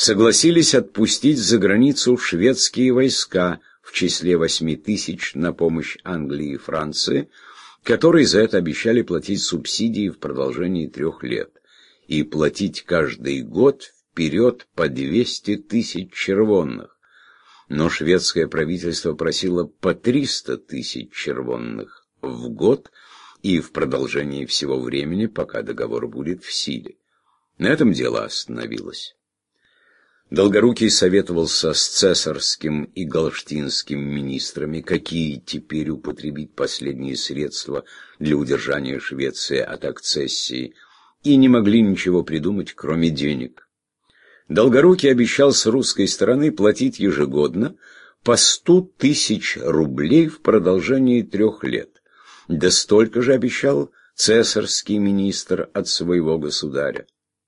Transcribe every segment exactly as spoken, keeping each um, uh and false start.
согласились отпустить за границу шведские войска в числе восьми тысяч на помощь Англии и Франции, которые за это обещали платить субсидии в продолжении трех лет и платить каждый год вперед по двести тысяч червонных. Но шведское правительство просило по триста тысяч червонных в год и в продолжении всего времени, пока договор будет в силе. На этом дело остановилось. Долгорукий советовался с цесарским и галштинским министрами, какие теперь употребить последние средства для удержания Швеции от акцессии, и не могли ничего придумать, кроме денег. Долгорукий обещал с русской стороны платить ежегодно по сто тысяч рублей в продолжении трех лет. Да столько же обещал цесарский министр от своего государя.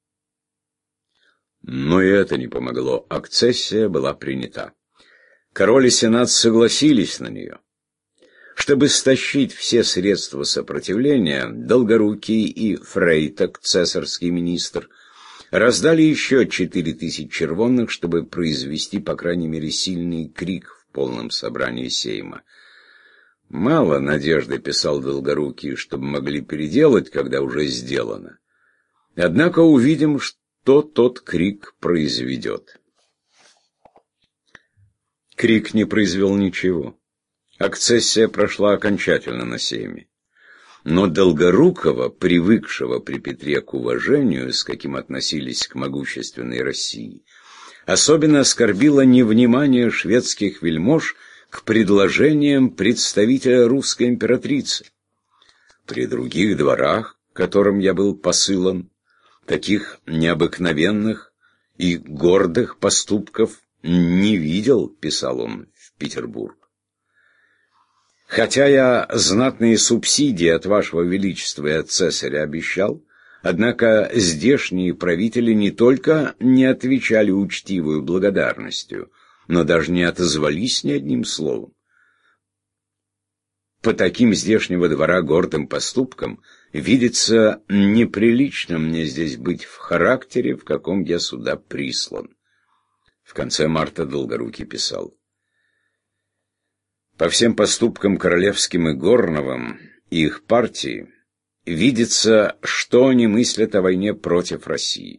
Но и это не помогло. Акцессия была принята. Король и сенат согласились на нее. Чтобы стащить все средства сопротивления, Долгорукий и Фрейток, цесарский министр, раздали еще четыре тысячи червонных, чтобы произвести, по крайней мере, сильный крик в полном собрании сейма. Мало надежды, писал Долгорукий, чтобы могли переделать, когда уже сделано. Однако увидим, что тот крик произведет. Крик не произвел ничего. Акцессия прошла окончательно на сейме. Но Долгорукова, привыкшего при Петре к уважению, с каким относились к могущественной России, особенно оскорбило невнимание шведских вельмож к предложениям представителя русской императрицы. При других дворах, к которым я был посылан, таких необыкновенных и гордых поступков не видел, писал он в Петербург. Хотя я знатные субсидии от вашего величества и от цесаря обещал, однако здешние правители не только не отвечали учтивую благодарностью, но даже не отозвались ни одним словом. По таким здешнего двора гордым поступкам видится неприлично мне здесь быть в характере, в каком я сюда прислан. В конце марта Долгорукий писал: по всем поступкам королевским и Горновым и их партии видится, что они мыслят о войне против России.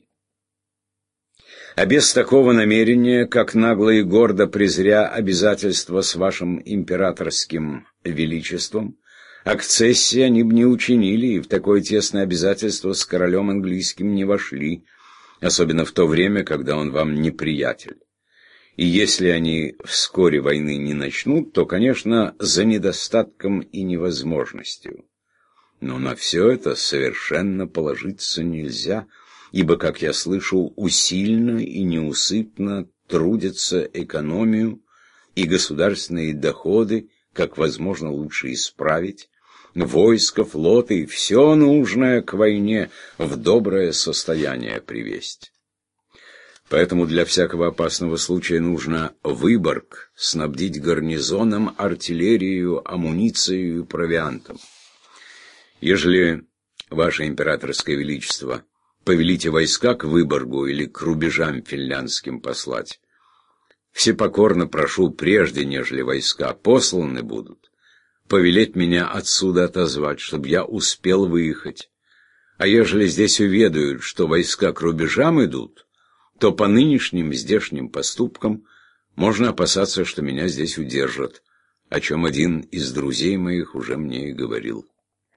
А без такого намерения, как нагло и гордо презря обязательства с вашим императорским величеством, акцессии они б не учинили и в такое тесное обязательство с королем английским не вошли, особенно в то время, когда он вам неприятель. И если они вскоре войны не начнут, то, конечно, за недостатком и невозможностью. Но на все это совершенно положиться нельзя, ибо, как я слышу, усильно и неусыпно трудятся экономию и государственные доходы, как возможно лучше исправить, войско, флоты и все нужное к войне в доброе состояние привести. Поэтому для всякого опасного случая нужно Выборг снабдить гарнизоном, артиллерией, амуницией и провиантом. Ежели ваше императорское величество повелите войска к Выборгу или к рубежам финляндским послать, всепокорно прошу, прежде нежели войска посланы будут, повелеть меня отсюда отозвать, чтобы я успел выехать. А ежели здесь уведают, что войска к рубежам идут, то по нынешним здешним поступкам можно опасаться, что меня здесь удержат, о чем один из друзей моих уже мне и говорил.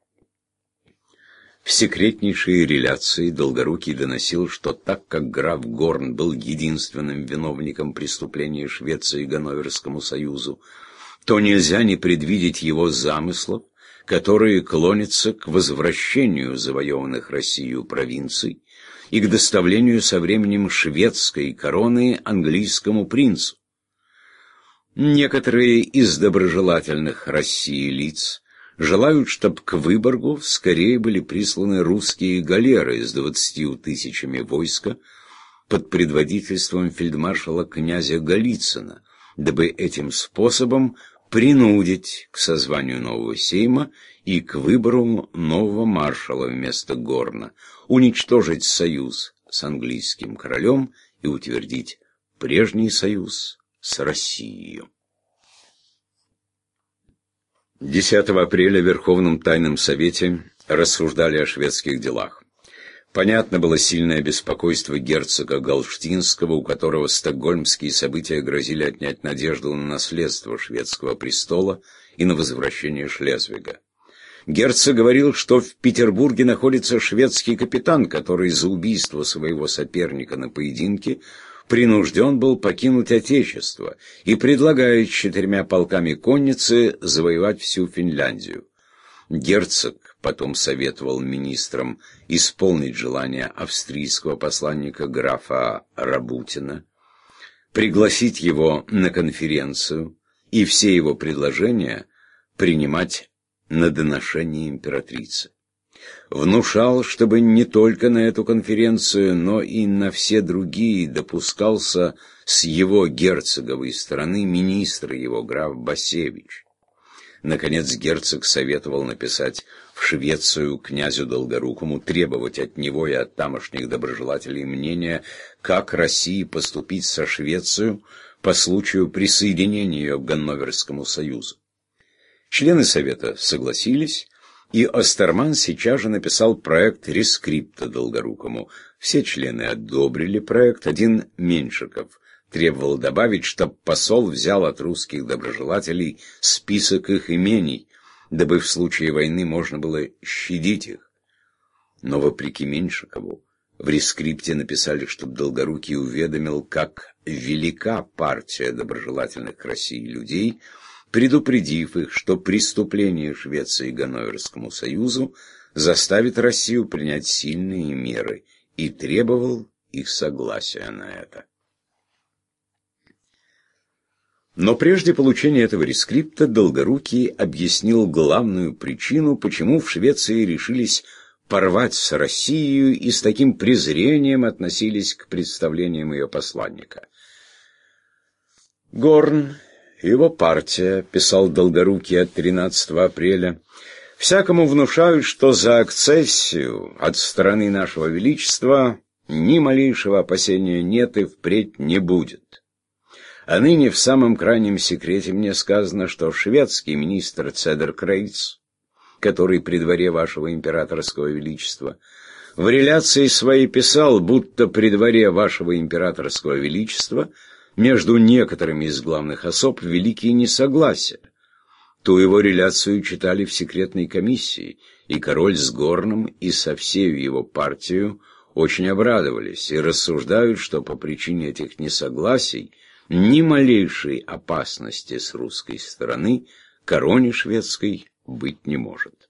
В секретнейшей реляции Долгорукий доносил, что так как граф Горн был единственным виновником преступления Швеции и Ганноверскому союзу, то нельзя не предвидеть его замыслов, которые клонятся к возвращению завоеванных Россией провинций и к доставлению со временем шведской короны английскому принцу. Некоторые из доброжелательных России лиц желают, чтобы к Выборгу скорее были присланы русские галеры с двадцатью тысячами войска под предводительством фельдмаршала князя Голицына, дабы этим способом принудить к созванию нового сейма и к выбору нового маршала вместо Горна, уничтожить союз с английским королем и утвердить прежний союз с Россией. десятого апреля в Верховном Тайном Совете рассуждали о шведских делах. Понятно было сильное беспокойство герцога Галштинского, у которого стокгольмские события грозили отнять надежду на наследство шведского престола и на возвращение Шлезвига. Герцог говорил, что в Петербурге находится шведский капитан, который за убийство своего соперника на поединке принужден был покинуть Отечество, и предлагает четырьмя полками конницы завоевать всю Финляндию. Герцог потом советовал министрам исполнить желание австрийского посланника графа Рабутина, пригласить его на конференцию и все его предложения принимать на доношение императрицы. Внушал, чтобы не только на эту конференцию, но и на все другие допускался с его герцоговой стороны министр его, граф Басевич. Наконец герцог советовал написать в Швецию князю Долгорукому, требовать от него и от тамошних доброжелателей мнения, как России поступить со Швецией по случаю присоединения ее к Ганноверскому союзу. Члены совета согласились, и Остерман сейчас же написал проект рескрипта Долгорукому. Все члены одобрили проект, один Меньшиков требовал добавить, чтоб посол взял от русских доброжелателей список их имений, дабы в случае войны можно было щадить их. Но, вопреки Меньшикову, в рескрипте написали, чтоб Долгорукий уведомил, как велика партия доброжелательных к России людей, предупредив их, что преступление Швеции Ганноверскому союзу заставит Россию принять сильные меры, и требовал их согласия на это. Но прежде получения этого рескрипта Долгорукий объяснил главную причину, почему в Швеции решились порвать с Россией и с таким презрением относились к представлениям ее посланника. Горн, его партия, писал Долгорукий от тринадцатого апреля, всякому внушают, что за акцессию от стороны нашего Величества ни малейшего опасения нет и впредь не будет. А ныне в самом крайнем секрете мне сказано, что шведский министр Цедеркрейц, который при дворе вашего императорского величества, в реляции своей писал, будто при дворе вашего императорского величества между некоторыми из главных особ великие несогласия. Ту его реляцию читали в секретной комиссии, и король с Горном и со всею его партией очень обрадовались и рассуждают, что по причине этих несогласий ни малейшей опасности с русской стороны короне шведской быть не может.